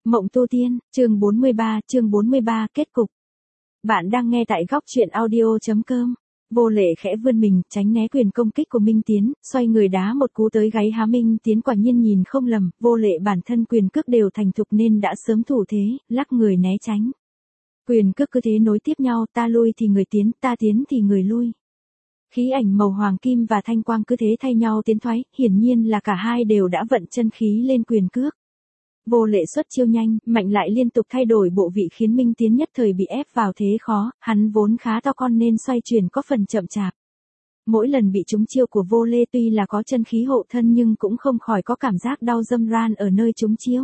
Mộng tu tiên, chương 43, kết cục. Bạn đang nghe tại góc truyện audio.com. Vô Lệ khẽ vươn mình, tránh né quyền công kích của Minh Tiến, xoay người đá một cú tới gáy há Minh Tiến quả nhiên nhìn không lầm, Vô Lệ bản thân quyền cước đều thành thục nên đã sớm thủ thế, lắc người né tránh. Quyền cước cứ thế nối tiếp nhau, ta lui thì người tiến, ta tiến thì người lui. Khí ảnh màu hoàng kim và thanh quang cứ thế thay nhau tiến thoái, hiển nhiên là cả hai đều đã vận chân khí lên quyền cước. Vô Lệ xuất chiêu nhanh, mạnh lại liên tục thay đổi bộ vị khiến Minh Tiến nhất thời bị ép vào thế khó, hắn vốn khá to con nên xoay chuyển có phần chậm chạp. Mỗi lần bị trúng chiêu của Vô Lệ tuy là có chân khí hộ thân nhưng cũng không khỏi có cảm giác đau râm ran ở nơi trúng chiêu.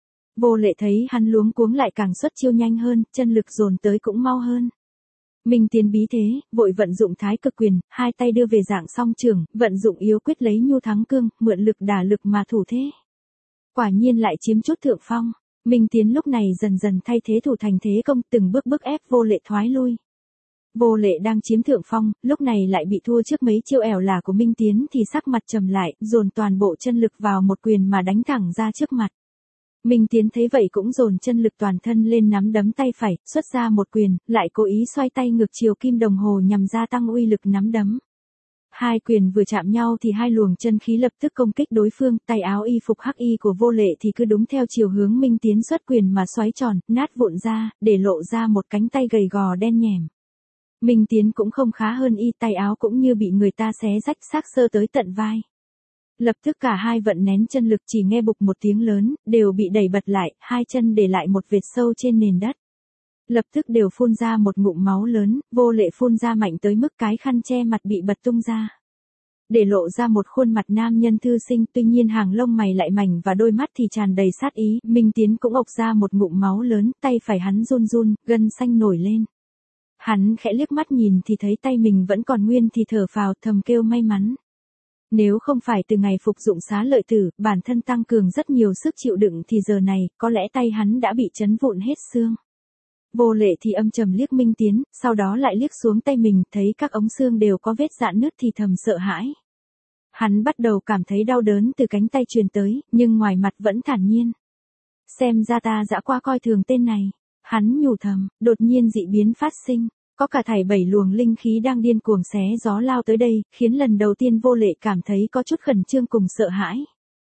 Vô Lệ thấy hắn luống cuống lại càng xuất chiêu nhanh hơn, chân lực dồn tới cũng mau hơn. Minh Tiến bí thế, vội vận dụng thái cực quyền, hai tay đưa về dạng song trường, vận dụng yếu quyết lấy nhu thắng cương, mượn lực đả lực mà thủ thế. Quả nhiên lại chiếm chút thượng phong, Minh Tiến lúc này dần dần thay thế thủ thành thế công, từng bước bức ép Vô Lệ thoái lui. Vô Lệ đang chiếm thượng phong, lúc này lại bị thua trước mấy chiêu ẻo lả của Minh Tiến thì sắc mặt trầm lại, dồn toàn bộ chân lực vào một quyền mà đánh thẳng ra trước mặt. Minh Tiến thấy vậy cũng dồn chân lực toàn thân lên nắm đấm tay phải, xuất ra một quyền, lại cố ý xoay tay ngược chiều kim đồng hồ nhằm gia tăng uy lực nắm đấm. Hai quyền vừa chạm nhau thì hai luồng chân khí lập tức công kích đối phương, tay áo y phục hắc y của Vô Lệ thì cứ đúng theo chiều hướng Minh Tiến xuất quyền mà xoáy tròn, nát vụn ra, để lộ ra một cánh tay gầy gò đen nhẻm. Minh Tiến cũng không khá hơn y, tay áo cũng như bị người ta xé rách xác sơ tới tận vai. Lập tức cả hai vận nén chân lực, chỉ nghe bục một tiếng lớn, đều bị đẩy bật lại, hai chân để lại một vệt sâu trên nền đất. Lập tức đều phun ra một ngụm máu lớn, Vô Lệ phun ra mạnh tới mức cái khăn che mặt bị bật tung ra. Để lộ ra một khuôn mặt nam nhân thư sinh, tuy nhiên hàng lông mày lại mảnh và đôi mắt thì tràn đầy sát ý, Minh Tiến cũng ộc ra một ngụm máu lớn, tay phải hắn run run, gân xanh nổi lên. Hắn khẽ liếc mắt nhìn thì thấy tay mình vẫn còn nguyên thì thở phào thầm kêu may mắn. Nếu không phải từ ngày phục dụng xá lợi tử, bản thân tăng cường rất nhiều sức chịu đựng thì giờ này, có lẽ tay hắn đã bị chấn vụn hết xương. Vô Lệ thì âm trầm liếc Minh Tiến, sau đó lại liếc xuống tay mình, thấy các ống xương đều có vết rạn nứt thì thầm sợ hãi. Hắn bắt đầu cảm thấy đau đớn từ cánh tay truyền tới, nhưng ngoài mặt vẫn thản nhiên. Xem ra ta dã qua coi thường tên này. Hắn nhủ thầm, đột nhiên dị biến phát sinh. Có cả thảy 7 luồng linh khí đang điên cuồng xé gió lao tới đây, khiến lần đầu tiên Vô Lệ cảm thấy có chút khẩn trương cùng sợ hãi.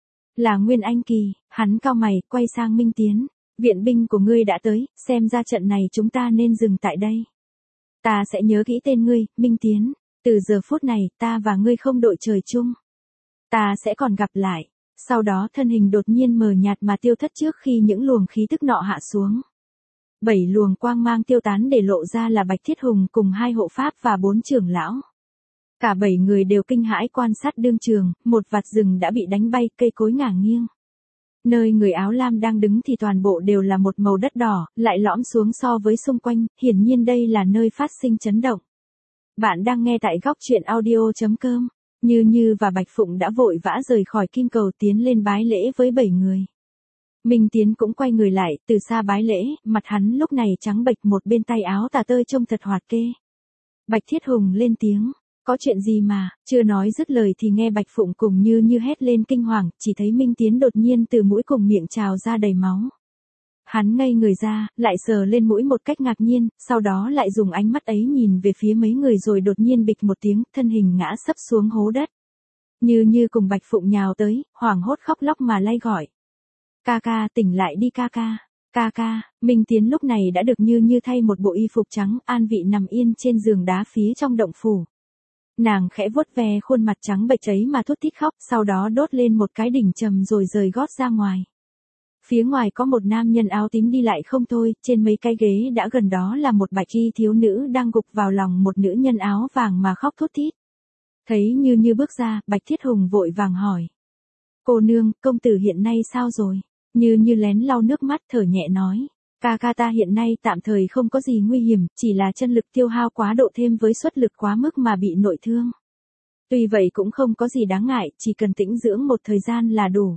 Là Nguyên Anh Kỳ, hắn cau mày, quay sang Minh Tiến. Viện binh của ngươi đã tới, xem ra trận này chúng ta nên dừng tại đây. Ta sẽ nhớ kỹ tên ngươi, Minh Tiến. Từ giờ phút này, ta và ngươi không đội trời chung. Ta sẽ còn gặp lại. Sau đó thân hình đột nhiên mờ nhạt mà tiêu thất trước khi những luồng khí tức nọ hạ xuống. 7 luồng quang mang tiêu tán để lộ ra là Bạch Thiết Hùng cùng 2 hộ pháp và 4 trưởng lão. Cả 7 người đều kinh hãi quan sát đương trường, một vạt rừng đã bị đánh bay, cây cối ngả nghiêng. Nơi người áo lam đang đứng thì toàn bộ đều là một màu đất đỏ, lại lõm xuống so với xung quanh, hiển nhiên đây là nơi phát sinh chấn động. Bạn đang nghe tại góc truyện audio.com. Như Như và Bạch Phụng đã vội vã rời khỏi kim cầu tiến lên bái lễ với 7 người. Minh Tiến cũng quay người lại, từ xa bái lễ, mặt hắn lúc này trắng bệch, một bên tay áo tà tơi trông thật hoạt kê. Bạch Thiết Hùng lên tiếng, có chuyện gì mà, chưa nói dứt lời thì nghe Bạch Phụng cùng Như Như hét lên kinh hoàng, chỉ thấy Minh Tiến đột nhiên từ mũi cùng miệng trào ra đầy máu. Hắn ngây người ra, lại sờ lên mũi một cách ngạc nhiên, sau đó lại dùng ánh mắt ấy nhìn về phía mấy người rồi đột nhiên bịch một tiếng, thân hình ngã sấp xuống hố đất. Như Như cùng Bạch Phụng nhào tới, hoảng hốt khóc lóc mà lay gọi. Ca ca, tỉnh lại đi ca ca. Ca ca, Minh Tiến lúc này đã được Như Như thay một bộ y phục trắng, an vị nằm yên trên giường đá phía trong động phủ. Nàng khẽ vuốt ve khuôn mặt trắng bệch ấy mà thút thít khóc, sau đó đốt lên một cái đỉnh trầm rồi rời gót ra ngoài. Phía ngoài có một nam nhân áo tím đi lại không thôi, trên mấy cái ghế đã gần đó là một bạch y thiếu nữ đang gục vào lòng một nữ nhân áo vàng mà khóc thút thít. Thấy Như Như bước ra, Bạch Thiết Hùng vội vàng hỏi. Cô nương, công tử hiện nay sao rồi? Như Như lén lau nước mắt thở nhẹ nói. Ca ca ta hiện nay tạm thời không có gì nguy hiểm, chỉ là chân lực tiêu hao quá độ thêm với suất lực quá mức mà bị nội thương. Tuy vậy cũng không có gì đáng ngại, chỉ cần tĩnh dưỡng một thời gian là đủ.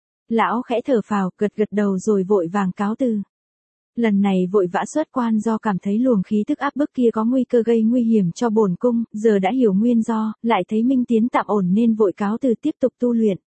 Lão khẽ thở phào, gật gật đầu rồi vội vàng cáo từ. Lần này vội vã xuất quan do cảm thấy luồng khí tức áp bức kia có nguy cơ gây nguy hiểm cho bổn cung, giờ đã hiểu nguyên do, lại thấy Minh Tiến tạm ổn nên vội cáo từ tiếp tục tu luyện.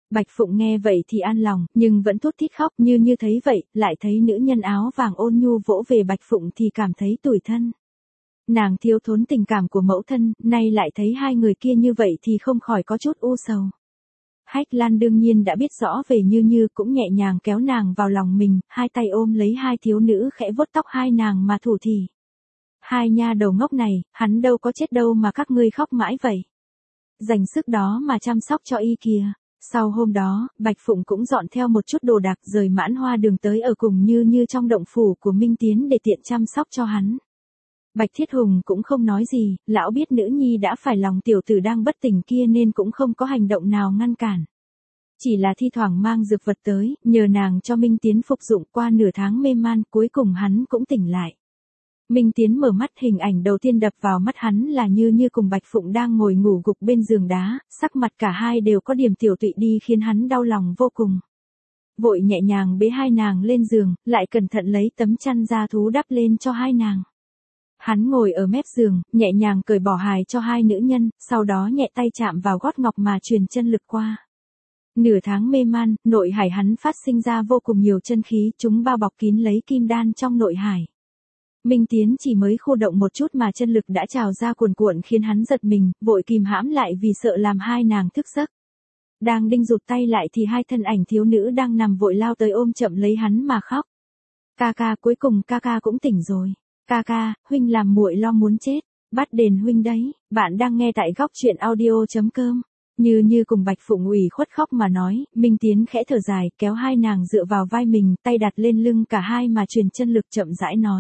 Bạch Phụng nghe vậy thì an lòng, nhưng vẫn thút thít khóc, như thấy vậy, lại thấy nữ nhân áo vàng ôn nhu vỗ về Bạch Phụng thì cảm thấy tủi thân. Nàng thiếu thốn tình cảm của mẫu thân, nay lại thấy hai người kia như vậy thì không khỏi có chút u sầu. Hách Lan đương nhiên đã biết rõ về Như cũng nhẹ nhàng kéo nàng vào lòng mình, hai tay ôm lấy hai thiếu nữ khẽ vuốt tóc hai nàng mà thủ thỉ. Hai nha đầu ngốc này, hắn đâu có chết đâu mà các ngươi khóc mãi vậy. Dành sức đó mà chăm sóc cho y kìa. Sau hôm đó, Bạch Phụng cũng dọn theo một chút đồ đạc rời Mãn Hoa Đường tới ở cùng Như trong động phủ của Minh Tiến để tiện chăm sóc cho hắn. Bạch Thiết Hùng cũng không nói gì, lão biết nữ nhi đã phải lòng tiểu tử đang bất tỉnh kia nên cũng không có hành động nào ngăn cản. Chỉ là thi thoảng mang dược vật tới, nhờ nàng cho Minh Tiến phục dụng qua nửa tháng mê man, cuối cùng hắn cũng tỉnh lại. Minh Tiến mở mắt, hình ảnh đầu tiên đập vào mắt hắn là Như cùng Bạch Phụng đang ngồi ngủ gục bên giường đá, sắc mặt cả hai đều có điểm tiểu tụy đi khiến hắn đau lòng vô cùng. Vội nhẹ nhàng bế hai nàng lên giường, lại cẩn thận lấy tấm chăn da thú đắp lên cho hai nàng. Hắn ngồi ở mép giường, nhẹ nhàng cởi bỏ hài cho hai nữ nhân, sau đó nhẹ tay chạm vào gót ngọc mà truyền chân lực qua. Nửa tháng mê man, nội hải hắn phát sinh ra vô cùng nhiều chân khí, chúng bao bọc kín lấy kim đan trong nội hải. Minh Tiến chỉ mới khu động một chút mà chân lực đã trào ra cuồn cuộn khiến hắn giật mình, vội kìm hãm lại vì sợ làm hai nàng thức giấc. Đang định rụt tay lại thì hai thân ảnh thiếu nữ đang nằm vội lao tới ôm chậm lấy hắn mà khóc. Ca ca, cuối cùng ca ca cũng tỉnh rồi. Ca ca, huynh làm muội lo muốn chết. Bắt đền huynh đấy. Bạn đang nghe tại góc truyện audio.com. Như cùng Bạch Phụng ủy khuất khóc mà nói, Minh Tiến khẽ thở dài, kéo hai nàng dựa vào vai mình, tay đặt lên lưng cả hai mà truyền chân lực chậm rãi nói.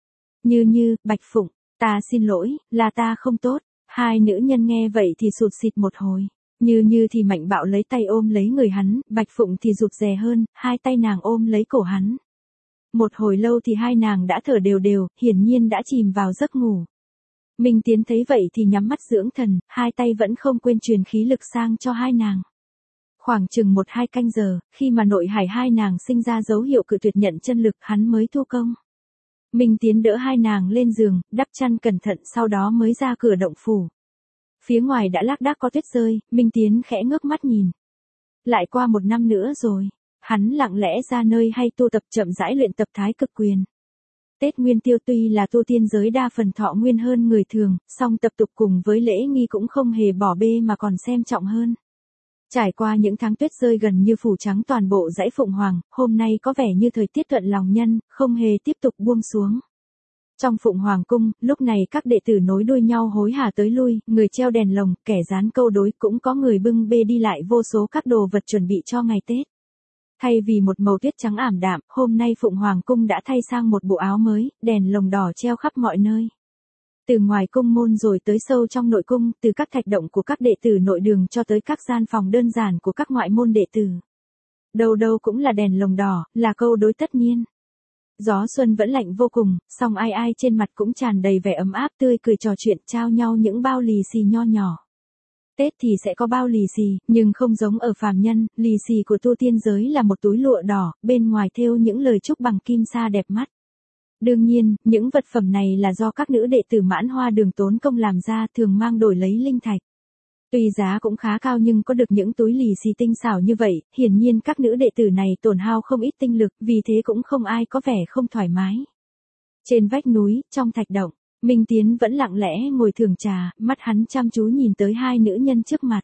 Như, Bạch Phụng, ta xin lỗi, là ta không tốt. Hai nữ nhân nghe vậy thì sụt sịt một hồi. Như thì mạnh bạo lấy tay ôm lấy người hắn, Bạch Phụng thì rụt rè hơn, hai tay nàng ôm lấy cổ hắn. Một hồi lâu thì hai nàng đã thở đều, hiển nhiên đã chìm vào giấc ngủ. Minh Tiến thấy vậy thì nhắm mắt dưỡng thần, hai tay vẫn không quên truyền khí lực sang cho hai nàng. Khoảng chừng 1-2 canh giờ, khi mà nội hải hai nàng sinh ra dấu hiệu cự tuyệt nhận chân lực, hắn mới thu công. Minh Tiến đỡ hai nàng lên giường, đắp chăn cẩn thận, sau đó mới ra cửa động phủ. Phía ngoài đã lác đác có tuyết rơi, Minh Tiến khẽ ngước mắt nhìn. Lại qua 1 năm nữa rồi. Hắn lặng lẽ ra nơi hay tu tập, chậm rãi luyện tập Thái Cực Quyền. Tết Nguyên Tiêu tuy là tu tiên giới đa phần thọ nguyên hơn người thường, song tập tục cùng với lễ nghi cũng không hề bỏ bê mà còn xem trọng hơn. Trải qua những tháng tuyết rơi gần như phủ trắng toàn bộ dãy Phụng Hoàng, hôm nay có vẻ như thời tiết thuận lòng nhân, không hề tiếp tục buông xuống. Trong Phụng Hoàng cung, lúc này các đệ tử nối đuôi nhau hối hả tới lui, người treo đèn lồng, kẻ dán câu đối, cũng có người bưng bê đi lại vô số các đồ vật chuẩn bị cho ngày Tết. Thay vì một màu tuyết trắng ảm đạm, hôm nay Phụng Hoàng cung đã thay sang một bộ áo mới, đèn lồng đỏ treo khắp mọi nơi. Từ ngoài cung môn rồi tới sâu trong nội cung, từ các thạch động của các đệ tử nội đường cho tới các gian phòng đơn giản của các ngoại môn đệ tử. Đâu đâu cũng là đèn lồng đỏ, là câu đối tất niên. Gió xuân vẫn lạnh vô cùng, song ai trên mặt cũng tràn đầy vẻ ấm áp, tươi cười trò chuyện, trao nhau những bao lì xì nho nhỏ. Tết thì sẽ có bao lì xì, nhưng không giống ở phàm nhân, lì xì của tu tiên giới là một túi lụa đỏ, bên ngoài thêu những lời chúc bằng kim sa đẹp mắt. Đương nhiên, những vật phẩm này là do các nữ đệ tử Mãn Hoa Đường tốn công làm ra, thường mang đổi lấy linh thạch. Tuy giá cũng khá cao nhưng có được những túi lì xì tinh xảo như vậy, hiển nhiên các nữ đệ tử này tổn hao không ít tinh lực, vì thế cũng không ai có vẻ không thoải mái. Trên vách núi, trong thạch động, Minh Tiến vẫn lặng lẽ ngồi thưởng trà, mắt hắn chăm chú nhìn tới hai nữ nhân trước mặt.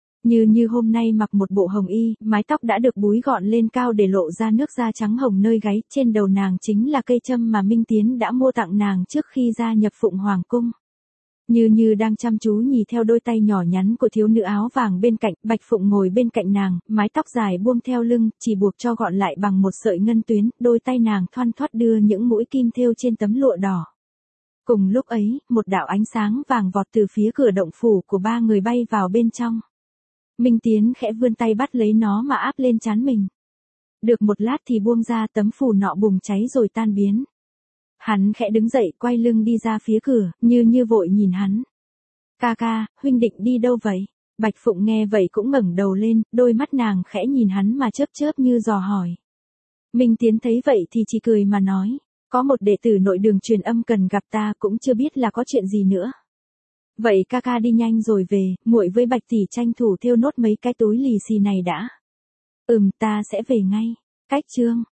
Như hôm nay mặc một bộ hồng y, mái tóc đã được búi gọn lên cao để lộ ra nước da trắng hồng nơi gáy, trên đầu nàng chính là cây châm mà Minh Tiến đã mua tặng nàng trước khi gia nhập Phụng Hoàng cung. Như đang chăm chú nhìn theo đôi tay nhỏ nhắn của thiếu nữ áo vàng bên cạnh, Bạch Phụng ngồi bên cạnh nàng, mái tóc dài buông theo lưng, chỉ buộc cho gọn lại bằng một sợi ngân tuyến, đôi tay nàng thoăn thoắt đưa những mũi kim thêu trên tấm lụa đỏ. Cùng lúc ấy, một đạo ánh sáng vàng vọt từ phía cửa động phủ của ba người bay vào bên trong. Minh Tiến khẽ vươn tay bắt lấy nó mà áp lên trán mình. Được một lát thì buông ra, tấm phủ nọ bùng cháy rồi tan biến. Hắn khẽ đứng dậy, quay lưng đi ra phía cửa, như vội nhìn hắn. Ca ca, huynh định đi đâu vậy? Bạch Phụng nghe vậy cũng ngẩng đầu lên, đôi mắt nàng khẽ nhìn hắn mà chớp như dò hỏi. Minh Tiến thấy vậy thì chỉ cười mà nói. Có một đệ tử nội đường truyền âm cần gặp ta, cũng chưa biết là có chuyện gì nữa. Vậy ca ca đi nhanh rồi về, muội với Bạch tỷ tranh thủ thêu nốt mấy cái túi lì xì này đã. Ta sẽ về ngay. Cách chương